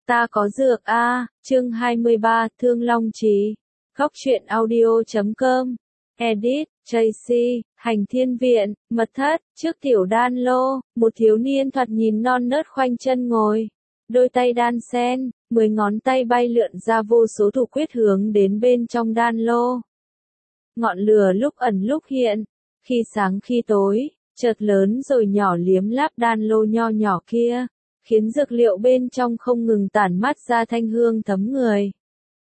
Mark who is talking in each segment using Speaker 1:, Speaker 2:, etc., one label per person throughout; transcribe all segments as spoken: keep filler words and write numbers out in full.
Speaker 1: Ta có dược a, chương hai mươi ba, Thương Long Trì. Góc truyện audio chấm com. Edit, Tracy, Hành Thiên Viện, Mật Thất, trước tiểu đan lô, một thiếu niên thoạt nhìn non nớt khoanh chân ngồi. Đôi tay đan sen, mười ngón tay bay lượn ra vô số thủ quyết hướng đến bên trong đan lô. Ngọn lửa lúc ẩn lúc hiện, khi sáng khi tối, chợt lớn rồi nhỏ liếm láp đan lô nho nhỏ kia, khiến dược liệu bên trong không ngừng tản mát ra thanh hương thấm người.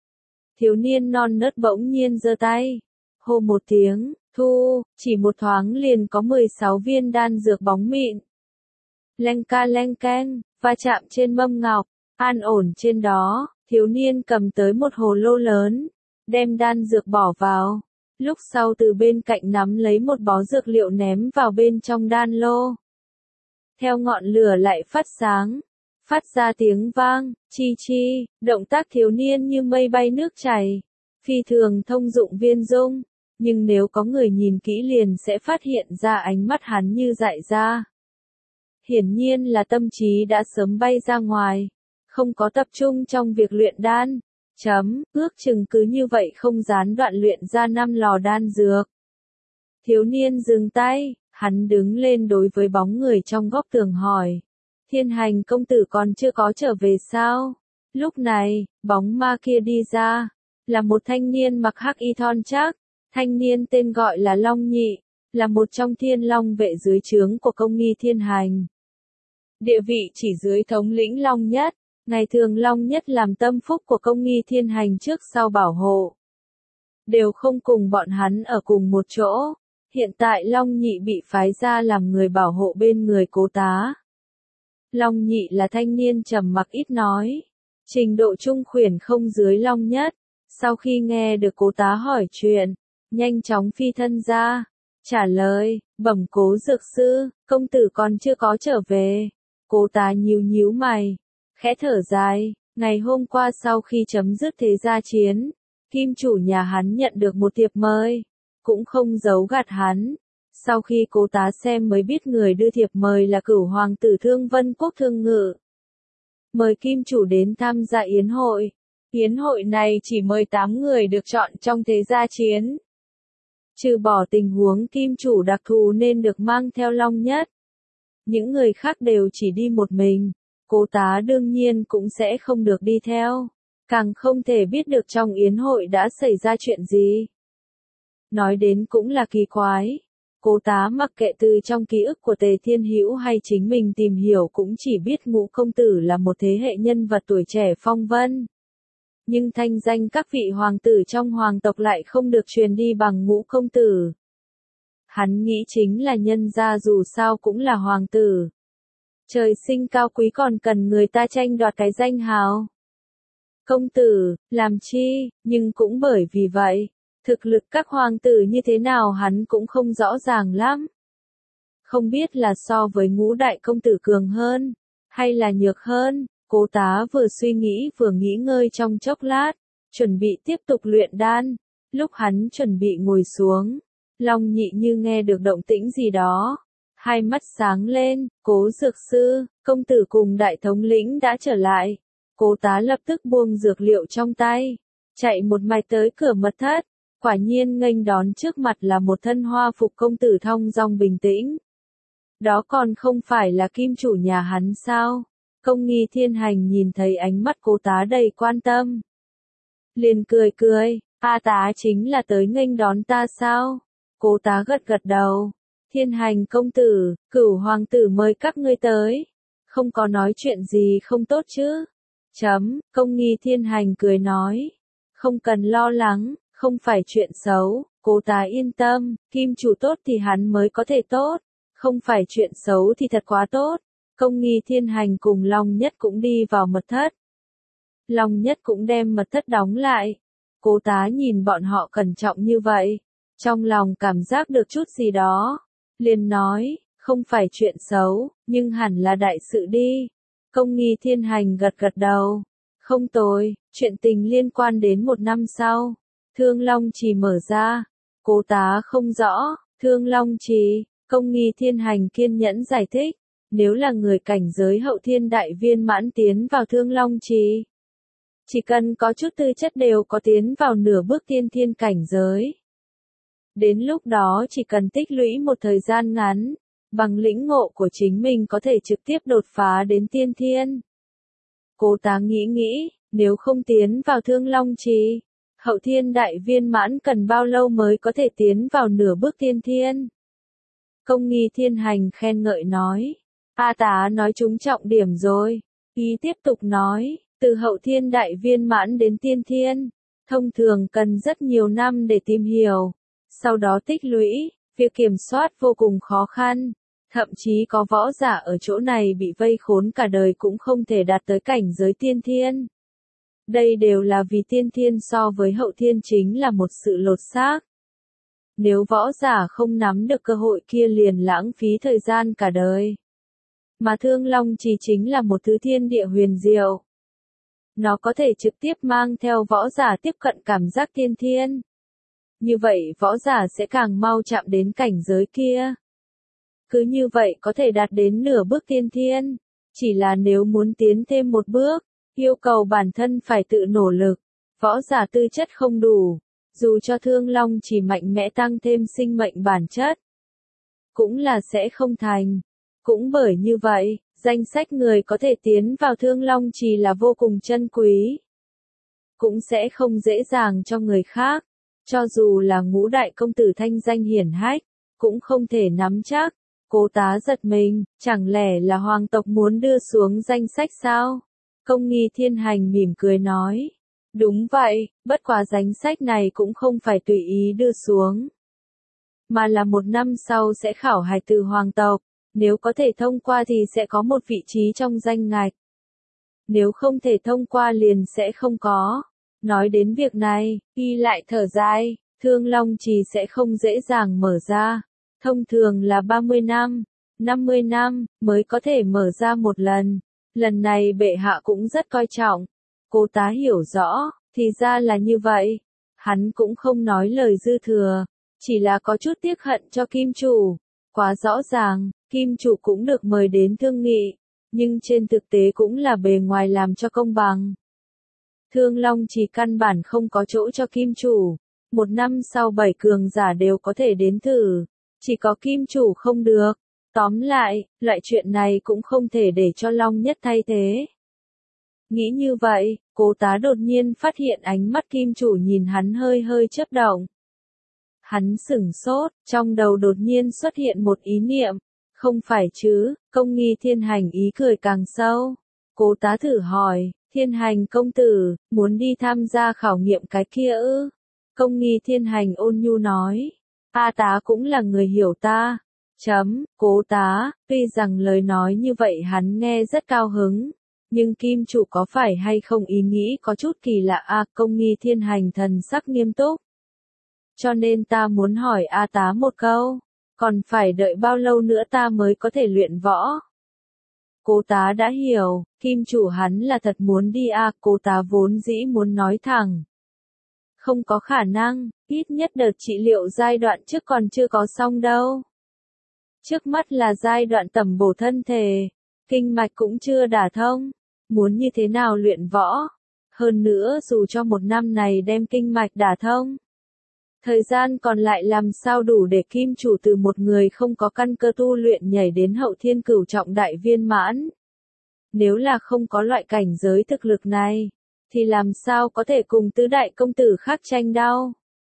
Speaker 1: Thiếu niên non nớt bỗng nhiên giơ tay, hô một tiếng, thu, chỉ một thoáng liền có mười sáu viên đan dược bóng mịn. Leng ca leng keng, va chạm trên mâm ngọc, an ổn trên đó, thiếu niên cầm tới một hồ lô lớn, đem đan dược bỏ vào. Lúc sau từ bên cạnh nắm lấy một bó dược liệu ném vào bên trong đan lô. Theo ngọn lửa lại phát sáng, phát ra tiếng vang, chi chi, động tác thiếu niên như mây bay nước chảy, phi thường thông dụng viên dung, nhưng nếu có người nhìn kỹ liền sẽ phát hiện ra ánh mắt hắn như dại ra. Hiển nhiên là tâm trí đã sớm bay ra ngoài, không có tập trung trong việc luyện đan. Chấm, ước chừng cứ như vậy không gián đoạn luyện ra năm lò đan dược. Thiếu niên dừng tay, hắn đứng lên đối với bóng người trong góc tường hỏi. Thiên Hành công tử còn chưa có trở về sao? Lúc này, bóng ma kia đi ra, là một thanh niên mặc hắc y thon chắc, thanh niên tên gọi là Long Nhị, là một trong thiên long vệ dưới trướng của công nghi Thiên Hành. Địa vị chỉ dưới thống lĩnh Long Nhất. Ngày thường Long Nhất làm tâm phúc của công nghi Thiên Hành trước sau bảo hộ. Đều không cùng bọn hắn ở cùng một chỗ. Hiện tại Long Nhị bị phái ra làm người bảo hộ bên người Cố Tá. Long Nhị là thanh niên trầm mặc ít nói. Trình độ trung khuyển không dưới Long Nhất. Sau khi nghe được Cố Tá hỏi chuyện, nhanh chóng phi thân ra. Trả lời, bẩm Cố dược sư, công tử còn chưa có trở về. Cố Tá nhíu nhíu mày. Khẽ thở dài, ngày hôm qua sau khi chấm dứt thế gia chiến, kim chủ nhà hắn nhận được một thiệp mời, cũng không giấu gạt hắn. Sau khi Cố Tá xem mới biết người đưa thiệp mời là cửu hoàng tử Thương Vân Quốc Thương Ngự. Mời kim chủ đến tham gia yến hội. Yến hội này chỉ mời tám người được chọn trong thế gia chiến. Trừ bỏ tình huống kim chủ đặc thù nên được mang theo Long Nhất. Những người khác đều chỉ đi một mình. Cố Tá đương nhiên cũng sẽ không được đi theo, càng không thể biết được trong yến hội đã xảy ra chuyện gì. Nói đến cũng là kỳ quái, Cố Tá mặc kệ từ trong ký ức của Tề Thiên Hữu hay chính mình tìm hiểu cũng chỉ biết Ngũ công tử là một thế hệ nhân vật tuổi trẻ phong vân. Nhưng thanh danh các vị hoàng tử trong hoàng tộc lại không được truyền đi bằng Ngũ công tử. Hắn nghĩ chính là nhân gia dù sao cũng là hoàng tử. Trời sinh cao quý còn cần người ta tranh đoạt cái danh hào. Công tử, làm chi, nhưng cũng bởi vì vậy, thực lực các hoàng tử như thế nào hắn cũng không rõ ràng lắm. Không biết là so với Ngũ đại công tử cường hơn, hay là nhược hơn. Cố Tá vừa suy nghĩ vừa nghỉ ngơi trong chốc lát, chuẩn bị tiếp tục luyện đan. Lúc hắn chuẩn bị ngồi xuống, Long Nhị như nghe được động tĩnh gì đó. Hai mắt sáng lên, Cố dược sư, công tử cùng đại thống lĩnh đã trở lại. Cố Tá lập tức buông dược liệu trong tay, chạy một mạch tới cửa mật thất. Quả nhiên nghênh đón trước mặt là một thân hoa phục công tử thong dong bình tĩnh. Đó còn không phải là kim chủ nhà hắn sao? Công nghi Thiên Hành nhìn thấy ánh mắt Cố Tá đầy quan tâm. Liền cười cười, A Tá chính là tới nghênh đón ta sao? Cố Tá gật gật đầu. Thiên Hành công tử, cửu hoàng tử mời các ngươi tới. Không có nói chuyện gì không tốt chứ? Chấm, công nghi Thiên Hành cười nói. Không cần lo lắng, không phải chuyện xấu, Cố Tá yên tâm, kim chủ tốt thì hắn mới có thể tốt. Không phải chuyện xấu thì thật quá tốt. Công nghi Thiên Hành cùng Long Nhất cũng đi vào mật thất. Long Nhất cũng đem mật thất đóng lại. Cố Tá nhìn bọn họ cẩn trọng như vậy. Trong lòng cảm giác được chút gì đó. Liền nói, không phải chuyện xấu, nhưng hẳn là đại sự đi. Công nghi Thiên Hành gật gật đầu. Không tồi, chuyện tình liên quan đến một năm sau. Thương Long Trì mở ra. Cố Tá không rõ, Thương Long Trì, công nghi Thiên Hành kiên nhẫn giải thích. Nếu là người cảnh giới hậu thiên đại viên mãn tiến vào Thương Long Trì, chỉ cần có chút tư chất đều có tiến vào nửa bước tiên thiên cảnh giới. Đến lúc đó chỉ cần tích lũy một thời gian ngắn, bằng lĩnh ngộ của chính mình có thể trực tiếp đột phá đến tiên thiên. Cố Tá nghĩ nghĩ, nếu không tiến vào Thương Long Trì, hậu thiên đại viên mãn cần bao lâu mới có thể tiến vào nửa bước tiên thiên? Công Nghi Thiên Hành khen ngợi nói, A Tá nói trúng trọng điểm rồi. Ý tiếp tục nói, từ hậu thiên đại viên mãn đến tiên thiên, thông thường cần rất nhiều năm để tìm hiểu, sau đó tích lũy, việc kiểm soát vô cùng khó khăn, thậm chí có võ giả ở chỗ này bị vây khốn cả đời cũng không thể đạt tới cảnh giới tiên thiên. Đây đều là vì tiên thiên so với hậu thiên chính là một sự lột xác. Nếu võ giả không nắm được cơ hội kia liền lãng phí thời gian cả đời. Mà Thương Long Trì chính là một thứ thiên địa huyền diệu. Nó có thể trực tiếp mang theo võ giả tiếp cận cảm giác tiên thiên. Như vậy võ giả sẽ càng mau chạm đến cảnh giới kia. Cứ như vậy có thể đạt đến nửa bước tiên thiên. Chỉ là nếu muốn tiến thêm một bước, yêu cầu bản thân phải tự nỗ lực. Võ giả tư chất không đủ, dù cho Thương Long chỉ mạnh mẽ tăng thêm sinh mệnh bản chất, cũng là sẽ không thành. Cũng bởi như vậy, danh sách người có thể tiến vào Thương Long Trì là vô cùng chân quý. Cũng sẽ không dễ dàng cho người khác. Cho dù là ngũ đại công tử thanh danh hiển hách, cũng không thể nắm chắc. Cố Tá giật mình, chẳng lẽ là hoàng tộc muốn đưa xuống danh sách sao? Công Nghi Thiên Hành mỉm cười nói. Đúng vậy, bất quá danh sách này cũng không phải tùy ý đưa xuống. Mà là một năm sau sẽ khảo hạch từ hoàng tộc. Nếu có thể thông qua thì sẽ có một vị trí trong danh ngạch. Nếu không thể thông qua liền sẽ không có. Nói đến việc này, y lại thở dài, Thương Long Trì sẽ không dễ dàng mở ra. Thông thường là ba mươi năm, năm mươi năm, mới có thể mở ra một lần. Lần này bệ hạ cũng rất coi trọng. Cố Tá hiểu rõ, thì ra là như vậy. Hắn cũng không nói lời dư thừa, chỉ là có chút tiếc hận cho Kim Chủ. Quá rõ ràng, Kim Chủ cũng được mời đến thương nghị, nhưng trên thực tế cũng là bề ngoài làm cho công bằng. Thương Long chỉ căn bản không có chỗ cho Kim Chủ. Một năm sau bảy cường giả đều có thể đến thử, chỉ có Kim Chủ không được. Tóm lại, loại chuyện này cũng không thể để cho Long Nhất thay thế. Nghĩ như vậy, Cố Tá đột nhiên phát hiện ánh mắt Kim Chủ nhìn hắn hơi hơi chớp động. Hắn sửng sốt, trong đầu đột nhiên xuất hiện một ý niệm. Không phải chứ, Công Nghi Thiên Hành ý cười càng sâu. Cố Tá thử hỏi, Thiên Hành công tử, muốn đi tham gia khảo nghiệm cái kia ư? Công Nghi Thiên Hành ôn nhu nói. A Tá cũng là người hiểu ta. Chấm, Cố Tá, tuy rằng lời nói như vậy hắn nghe rất cao hứng. Nhưng Kim Chủ có phải hay không ý nghĩ có chút kỳ lạ a? Công Nghi Thiên Hành thần sắc nghiêm túc. Cho nên ta muốn hỏi A Tá một câu. Còn phải đợi bao lâu nữa ta mới có thể luyện võ? Cố Tá đã hiểu, Kim Chủ hắn là thật muốn đi à, Cố Tá vốn dĩ muốn nói thẳng. Không có khả năng, ít nhất đợt trị liệu giai đoạn trước còn chưa có xong đâu. Trước mắt là giai đoạn tẩm bổ thân thể, kinh mạch cũng chưa đả thông, muốn như thế nào luyện võ? Hơn nữa dù cho một năm này đem kinh mạch đả thông, thời gian còn lại làm sao đủ để Kim Chủ từ một người không có căn cơ tu luyện nhảy đến hậu thiên cửu trọng đại viên mãn. Nếu là không có loại cảnh giới thực lực này, thì làm sao có thể cùng tứ đại công tử khác tranh đao.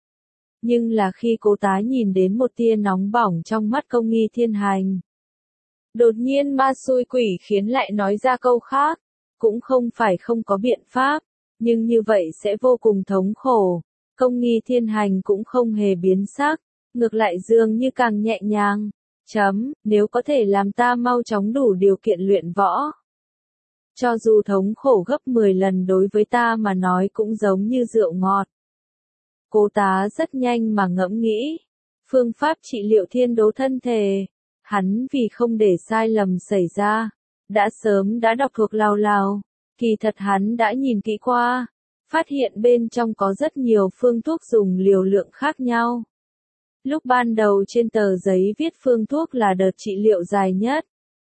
Speaker 1: Nhưng là khi Cố Tá nhìn đến một tia nóng bỏng trong mắt Công Nghi Thiên Hành. Đột nhiên ma xui quỷ khiến lại nói ra câu khác, cũng không phải không có biện pháp, nhưng như vậy sẽ vô cùng thống khổ. Công Nghi Thiên Hành cũng không hề biến sắc, ngược lại dường như càng nhẹ nhàng. Chấm, nếu có thể làm ta mau chóng đủ điều kiện luyện võ. Cho dù thống khổ gấp mười lần đối với ta mà nói cũng giống như rượu ngọt. Cố Tá rất nhanh mà ngẫm nghĩ. Phương pháp trị liệu thiên đố thân thể. Hắn vì không để sai lầm xảy ra, đã sớm đã đọc thuộc lào lào. Kỳ thật hắn đã nhìn kỹ qua. Phát hiện bên trong có rất nhiều phương thuốc dùng liều lượng khác nhau. Lúc ban đầu trên tờ giấy viết phương thuốc là đợt trị liệu dài nhất.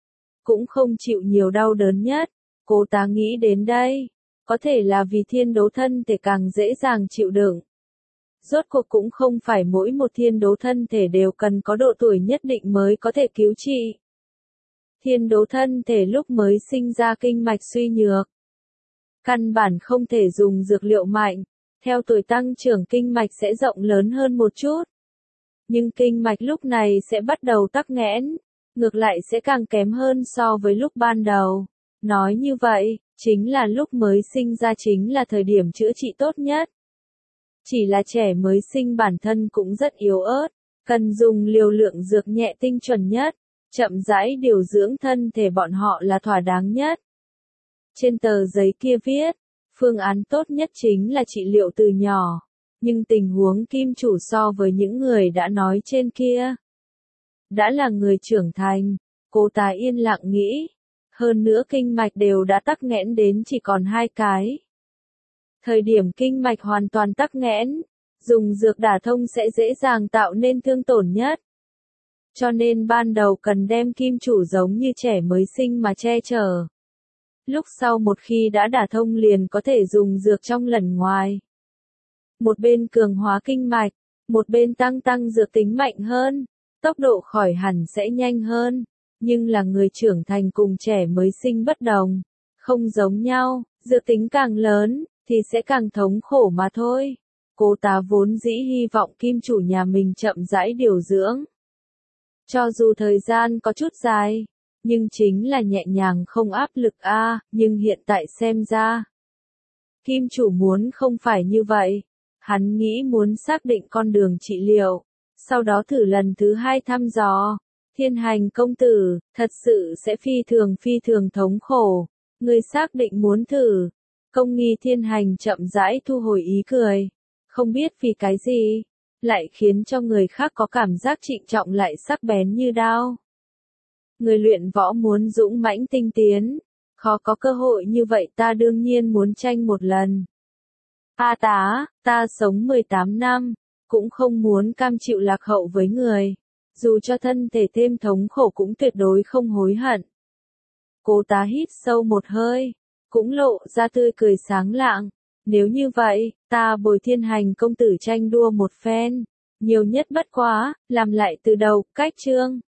Speaker 1: cũng không chịu nhiều đau đớn nhất. Cô ta nghĩ đến đây, có thể là vì thiên đấu thân thể càng dễ dàng chịu đựng. Rốt cuộc cũng không phải mỗi một thiên đấu thân thể đều cần có độ tuổi nhất định mới có thể cứu trị. Thiên đấu thân thể lúc mới sinh ra kinh mạch suy nhược, căn bản không thể dùng dược liệu mạnh, theo tuổi tăng trưởng kinh mạch sẽ rộng lớn hơn một chút. Nhưng kinh mạch lúc này sẽ bắt đầu tắc nghẽn, ngược lại sẽ càng kém hơn so với lúc ban đầu. Nói như vậy, chính là lúc mới sinh ra chính là thời điểm chữa trị tốt nhất. Chỉ là trẻ mới sinh bản thân cũng rất yếu ớt, cần dùng liều lượng dược nhẹ tinh chuẩn nhất, chậm rãi điều dưỡng thân thể bọn họ là thỏa đáng nhất. Trên tờ giấy kia viết, phương án tốt nhất chính là trị liệu từ nhỏ, nhưng tình huống kim chủ so với những người đã nói trên kia. Đã là người trưởng thành, cô ta yên lặng nghĩ, hơn nữa kinh mạch đều đã tắc nghẽn đến chỉ còn hai cái. Thời điểm kinh mạch hoàn toàn tắc nghẽn, dùng dược đả thông sẽ dễ dàng tạo nên thương tổn nhất. Cho nên ban đầu cần đem kim chủ giống như trẻ mới sinh mà che chở. Lúc sau một khi đã đả thông liền có thể dùng dược trong lần ngoài. Một bên cường hóa kinh mạch, một bên tăng tăng dược tính mạnh hơn, tốc độ khỏi hẳn sẽ nhanh hơn. Nhưng là người trưởng thành cùng trẻ mới sinh bất đồng, không giống nhau, dược tính càng lớn, thì sẽ càng thống khổ mà thôi. Cô ta vốn dĩ hy vọng kim chủ nhà mình chậm rãi điều dưỡng. Cho dù thời gian có chút dài, nhưng chính là nhẹ nhàng không áp lực a, à, nhưng hiện tại xem ra. Kim chủ muốn không phải như vậy, hắn nghĩ muốn xác định con đường trị liệu, sau đó thử lần thứ hai thăm dò. Thiên hành công tử, thật sự sẽ phi thường phi thường thống khổ, người xác định muốn thử. Công nghi thiên hành chậm rãi thu hồi ý cười, không biết vì cái gì, lại khiến cho người khác có cảm giác trịnh trọng lại sắc bén như đao. Người luyện võ muốn dũng mãnh tinh tiến, khó có cơ hội như vậy ta đương nhiên muốn tranh một lần. A tá, ta sống mười tám năm, cũng không muốn cam chịu lạc hậu với người. Dù cho thân thể thêm thống khổ cũng tuyệt đối không hối hận. Cô ta hít sâu một hơi, cũng lộ ra tươi cười sáng lạng. Nếu như vậy, ta bồi thiên hành công tử tranh đua một phen. Nhiều nhất bất quá, làm lại từ đầu, cách chương.